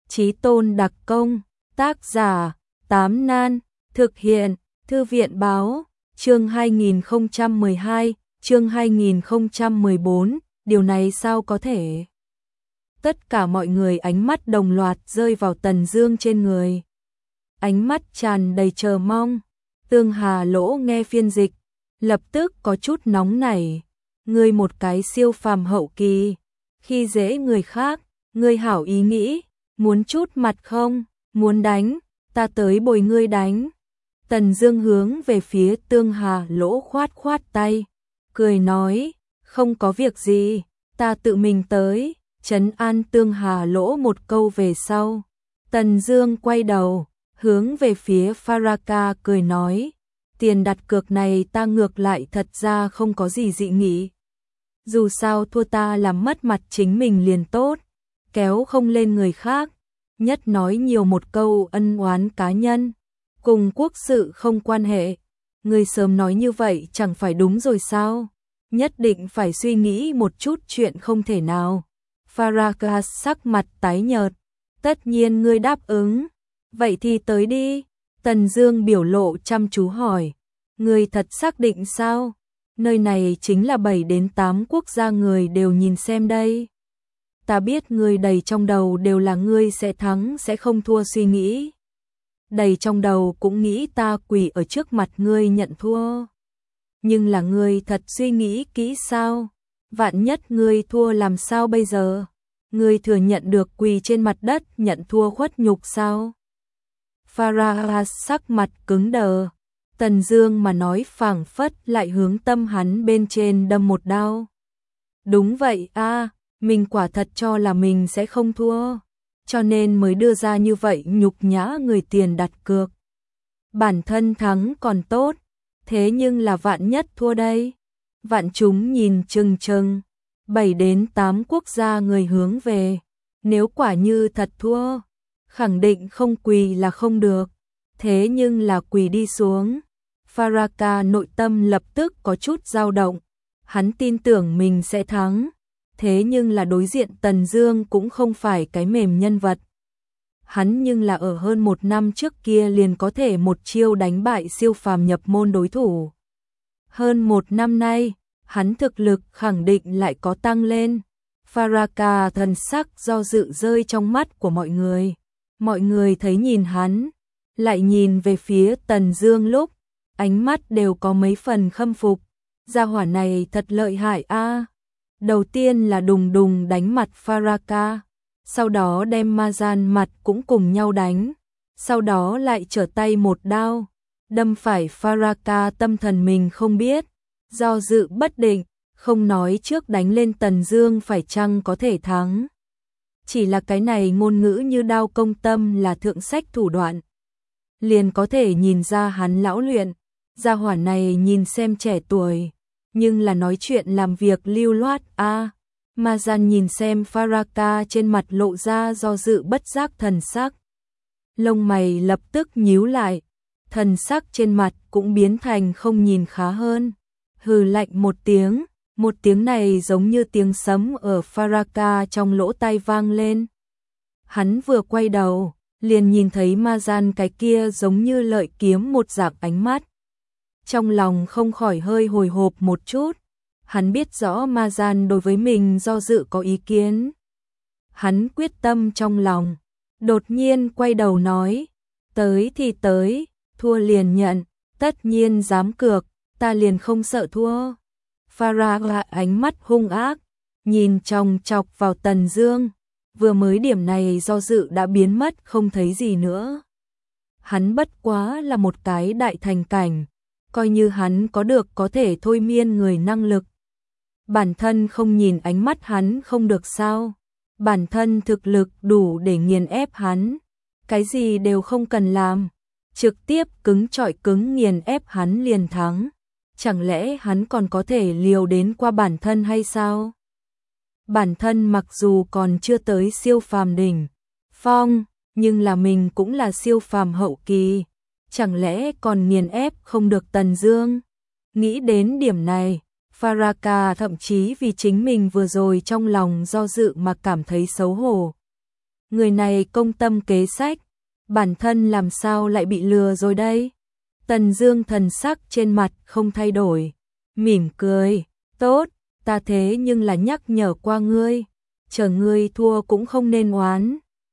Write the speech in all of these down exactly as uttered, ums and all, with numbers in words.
Chí tôn đặc công, tác giả, Tám Nan, thực hiện, Thư viện báo, chương hai nghìn không trăm mười hai, chương hai nghìn không trăm mười bốn, điều này sao có thể? Tất cả mọi người ánh mắt đồng loạt rơi vào Tần Dương trên người. Ánh mắt tràn đầy chờ mong. Tương Hà Lỗ nghe phiên dịch, lập tức có chút nóng nảy. Ngươi một cái siêu phàm hậu kỳ, khi dễ người khác, ngươi hảo ý nghĩ, muốn chút mặt không, muốn đánh, ta tới bồi ngươi đánh. Tần Dương hướng về phía Tương Hà Lỗ khoát khoát tay, cười nói, không có việc gì, ta tự mình tới, trấn an Tương Hà Lỗ một câu về sau. Tần Dương quay đầu, hướng về phía Faraka cười nói, tiền đặt cược này ta ngược lại thật ra không có gì dị nghị. Dù sao thua ta làm mất mặt chính mình liền tốt, kéo không lên người khác, nhất nói nhiều một câu ân oán cá nhân, cùng quốc sự không quan hệ. Người sớm nói như vậy chẳng phải đúng rồi sao? Nhất định phải suy nghĩ một chút chuyện không thể nào. Faraka sắc mặt tái nhợt, tất nhiên ngươi đáp ứng, vậy thì tới đi. Tần Dương biểu lộ chăm chú hỏi, ngươi thật xác định sao? Nơi này chính là bảy đến tám quốc gia người đều nhìn xem đây. Ta biết ngươi đầy trong đầu đều là ngươi sẽ thắng sẽ không thua suy nghĩ. Đầy trong đầu cũng nghĩ ta quỳ ở trước mặt ngươi nhận thua. Nhưng là ngươi thật suy nghĩ kỹ sao? Vạn nhất ngươi thua làm sao bây giờ? Ngươi thừa nhận được quỳ trên mặt đất nhận thua khuất nhục sao? Farah sắc mặt cứng đờ. Tần Dương mà nói phảng phất lại hướng tâm hắn bên trên đâm một đao. Đúng vậy a, à, mình quả thật cho là mình sẽ không thua, cho nên mới đưa ra như vậy nhục nhã người tiền đặt cược. Bản thân thắng còn tốt, thế nhưng là vạn nhất thua đây. Vạn chúng nhìn chừng chừng, bảy đến tám quốc gia người hướng về, nếu quả như thật thua, khẳng định không quỳ là không được, thế nhưng là quỳ đi xuống. Faraka nội tâm lập tức có chút dao động, hắn tin tưởng mình sẽ thắng, thế nhưng là đối diện Tần Dương cũng không phải cái mềm nhân vật. Hắn nhưng là ở hơn một năm trước kia liền có thể một chiêu đánh bại siêu phàm nhập môn đối thủ. Hơn một năm nay, hắn thực lực khẳng định lại có tăng lên. Faraka thần sắc do dự rơi trong mắt của mọi người. Mọi người thấy nhìn hắn, lại nhìn về phía Tần Dương lúc, ánh mắt đều có mấy phần khâm phục. Gia hỏa này thật lợi hại a. À. Đầu tiên là đùng đùng đánh mặt Faraka, sau đó đem Mazan mặt cũng cùng nhau đánh, sau đó lại trở tay một đao, đâm phải Faraka tâm thần mình không biết, do dự bất định, không nói trước đánh lên Tần Dương phải chăng có thể thắng. Chỉ là cái này ngôn ngữ như đao công tâm là thượng sách thủ đoạn, liền có thể nhìn ra hắn lão luyện. Gia hỏa này nhìn xem trẻ tuổi, nhưng là nói chuyện làm việc lưu loát a. À, Mazan nhìn xem Faraka trên mặt lộ ra do dự bất giác thần sắc. Lông mày lập tức nhíu lại, thần sắc trên mặt cũng biến thành không nhìn khá hơn. Hừ lạnh một tiếng, một tiếng này giống như tiếng sấm ở Faraka trong lỗ tai vang lên. Hắn vừa quay đầu, liền nhìn thấy Mazan cái kia giống như lợi kiếm một dạng ánh mắt. Trong lòng không khỏi hơi hồi hộp một chút, hắn biết rõ Mazan đối với mình do dự có ý kiến. Hắn quyết tâm trong lòng, đột nhiên quay đầu nói, tới thì tới, thua liền nhận, tất nhiên dám cược, ta liền không sợ thua. Farah ánh mắt hung ác, nhìn chòng chọc vào Tần Dương, vừa mới điểm này do dự đã biến mất không thấy gì nữa. Hắn bất quá là một cái đại thành cảnh, coi như hắn có được có thể thôi miên người năng lực. Bản thân không nhìn ánh mắt hắn không được sao? Bản thân thực lực đủ để nghiền ép hắn, cái gì đều không cần làm, trực tiếp cứng trọi cứng nghiền ép hắn liền thắng. Chẳng lẽ hắn còn có thể liều đến qua bản thân hay sao? Bản thân mặc dù còn chưa tới siêu phàm đỉnh phong, nhưng là mình cũng là siêu phàm hậu kỳ, chẳng lẽ còn nghiền ép không được Tần Dương? Nghĩ đến điểm này, Faraka thậm chí vì chính mình vừa rồi trong lòng do dự mà cảm thấy xấu hổ. Người này công tâm kế sách, bản thân làm sao lại bị lừa rồi đây? Tần Dương thần sắc trên mặt không thay đổi, mỉm cười, tốt, ta thế nhưng là nhắc nhở qua ngươi, chờ ngươi thua cũng không nên oán.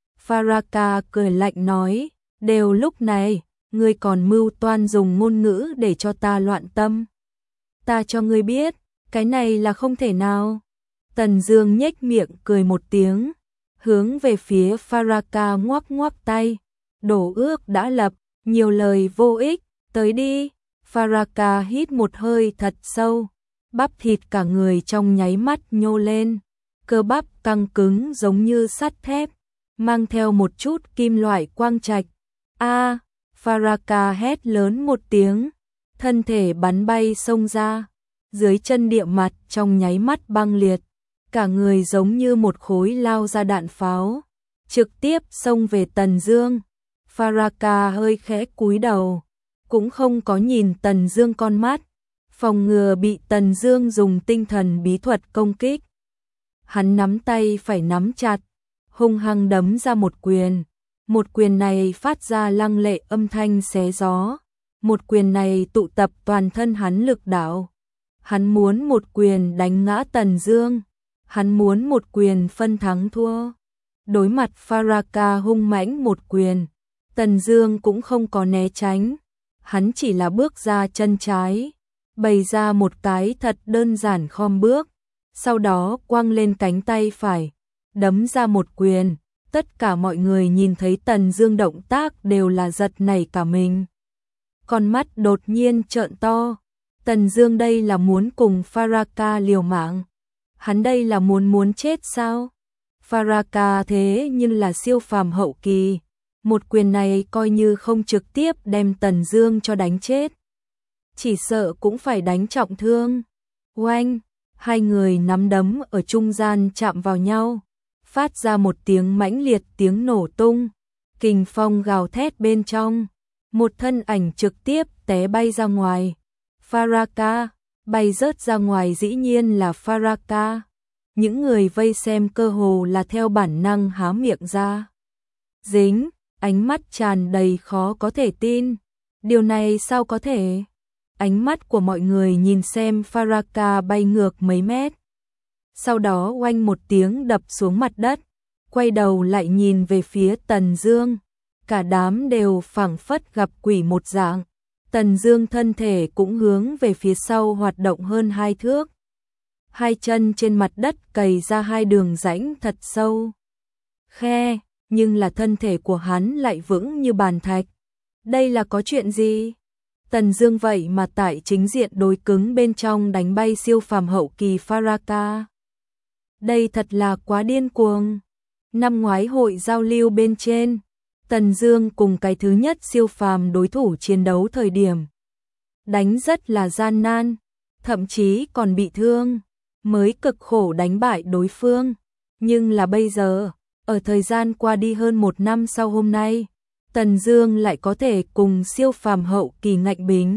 Faraka cười lạnh nói, đều lúc này, ngươi còn mưu toan dùng ngôn ngữ để cho ta loạn tâm. Ta cho ngươi biết, cái này là không thể nào. Tần Dương nhếch miệng cười một tiếng, hướng về phía Faraka ngoắc ngoắc tay, đổ ước đã lập, nhiều lời vô ích, tới đi. Faraka hít một hơi thật sâu, bắp thịt cả người trong nháy mắt nhô lên, cơ bắp căng cứng giống như sắt thép, mang theo một chút kim loại quang trạch. A, Faraka hét lớn một tiếng, thân thể bắn bay xông ra, dưới chân địa mặt trong nháy mắt băng liệt, cả người giống như một khối lao ra đạn pháo, trực tiếp xông về Tần Dương. Faraka hơi khẽ cúi đầu, cũng không có nhìn Tần Dương con mắt, phòng ngừa bị Tần Dương dùng tinh thần bí thuật công kích. Hắn nắm tay phải nắm chặt, hung hăng đấm ra một quyền. Một quyền này phát ra lăng lệ âm thanh xé gió. Một quyền này tụ tập toàn thân hắn lực đạo. Hắn muốn một quyền đánh ngã Tần Dương. Hắn muốn một quyền phân thắng thua. Đối mặt Faraka hung mãnh một quyền, Tần Dương cũng không có né tránh. Hắn chỉ là bước ra chân trái, bày ra một cái thật đơn giản khom bước, sau đó quăng lên cánh tay phải, đấm ra một quyền. Tất cả mọi người nhìn thấy Tần Dương động tác đều là giật nảy cả mình. Con mắt đột nhiên trợn to. Tần Dương đây là muốn cùng Faraka liều mạng. Hắn đây là muốn muốn chết sao? Faraka thế nhưng là siêu phàm hậu kỳ. Một quyền này coi như không trực tiếp đem Tần Dương cho đánh chết, chỉ sợ cũng phải đánh trọng thương. Oanh, hai người nắm đấm ở trung gian chạm vào nhau, phát ra một tiếng mãnh liệt tiếng nổ tung, kình phong gào thét bên trong, một thân ảnh trực tiếp té bay ra ngoài. Faraka, bay rớt ra ngoài dĩ nhiên là Faraka. Những người vây xem cơ hồ là theo bản năng há miệng ra. Dính, ánh mắt tràn đầy khó có thể tin. Điều này sao có thể? Ánh mắt của mọi người nhìn xem Faraka bay ngược mấy mét. Sau đó oanh một tiếng đập xuống mặt đất, quay đầu lại nhìn về phía Tần Dương. Cả đám đều phảng phất gặp quỷ một dạng. Tần Dương thân thể cũng hướng về phía sau hoạt động hơn hai thước. Hai chân trên mặt đất cày ra hai đường rãnh thật sâu. Khe, nhưng là thân thể của hắn lại vững như bàn thạch. Đây là có chuyện gì? Tần Dương vậy mà tại chính diện đối cứng bên trong đánh bay siêu phàm hậu kỳ Faraka. Đây thật là quá điên cuồng. Năm ngoái hội giao lưu bên trên, Tần Dương cùng cái thứ nhất siêu phàm đối thủ chiến đấu thời điểm, đánh rất là gian nan, thậm chí còn bị thương, mới cực khổ đánh bại đối phương. Nhưng là bây giờ, ở thời gian qua đi hơn một năm sau hôm nay, Tần Dương lại có thể cùng siêu phàm hậu kỳ ngạnh bính.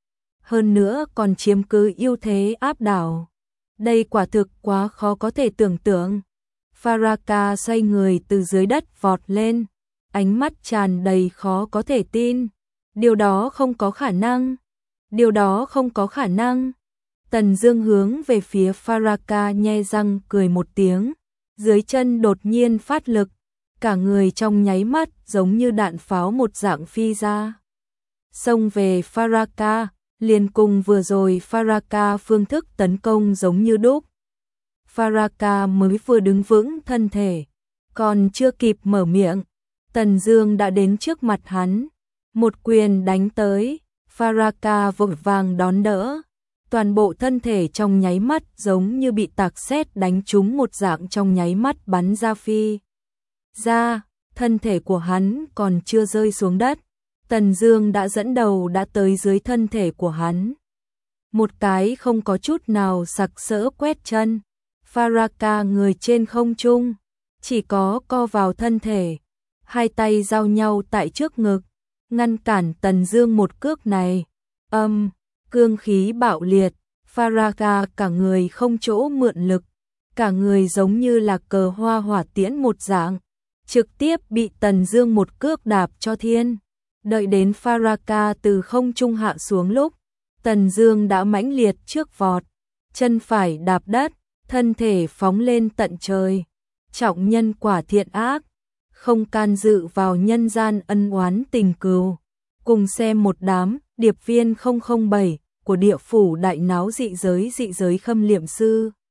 Hơn nữa còn chiếm cứ ưu thế áp đảo. Đây quả thực quá khó có thể tưởng tượng. Faraka xoay người từ dưới đất vọt lên, ánh mắt tràn đầy khó có thể tin. Điều đó không có khả năng. Điều đó không có khả năng. Tần Dương hướng về phía Faraka nhe răng cười một tiếng, dưới chân đột nhiên phát lực, cả người trong nháy mắt giống như đạn pháo một dạng phi ra. Xông về Faraka, liền cùng vừa rồi Faraka phương thức tấn công giống như đúc. Faraka mới vừa đứng vững thân thể, còn chưa kịp mở miệng, Tần Dương đã đến trước mặt hắn, một quyền đánh tới. Faraka vội vàng đón đỡ, toàn bộ thân thể trong nháy mắt giống như bị tạc sét đánh trúng một dạng, trong nháy mắt bắn ra phi ra. Thân thể của hắn còn chưa rơi xuống đất, Tần Dương đã dẫn đầu đã tới dưới thân thể của hắn. Một cái không có chút nào sặc sỡ quét chân, Faraka người trên không trung, chỉ có co vào thân thể, hai tay giao nhau tại trước ngực, ngăn cản Tần Dương một cước này. Âm, cương khí bạo liệt, Faraka cả người không chỗ mượn lực, cả người giống như là cờ hoa hỏa tiễn một dạng, trực tiếp bị Tần Dương một cước đạp cho thiên. Đợi đến Faraka từ không trung hạ xuống lúc, Tần Dương đã mãnh liệt trước vọt, chân phải đạp đất, thân thể phóng lên tận trời. Trọng nhân quả thiện ác, không can dự vào nhân gian ân oán tình cừu. Cùng xem một đám điệp viên không không bảy của địa phủ đại náo dị giới dị giới Khâm Liệm Sư.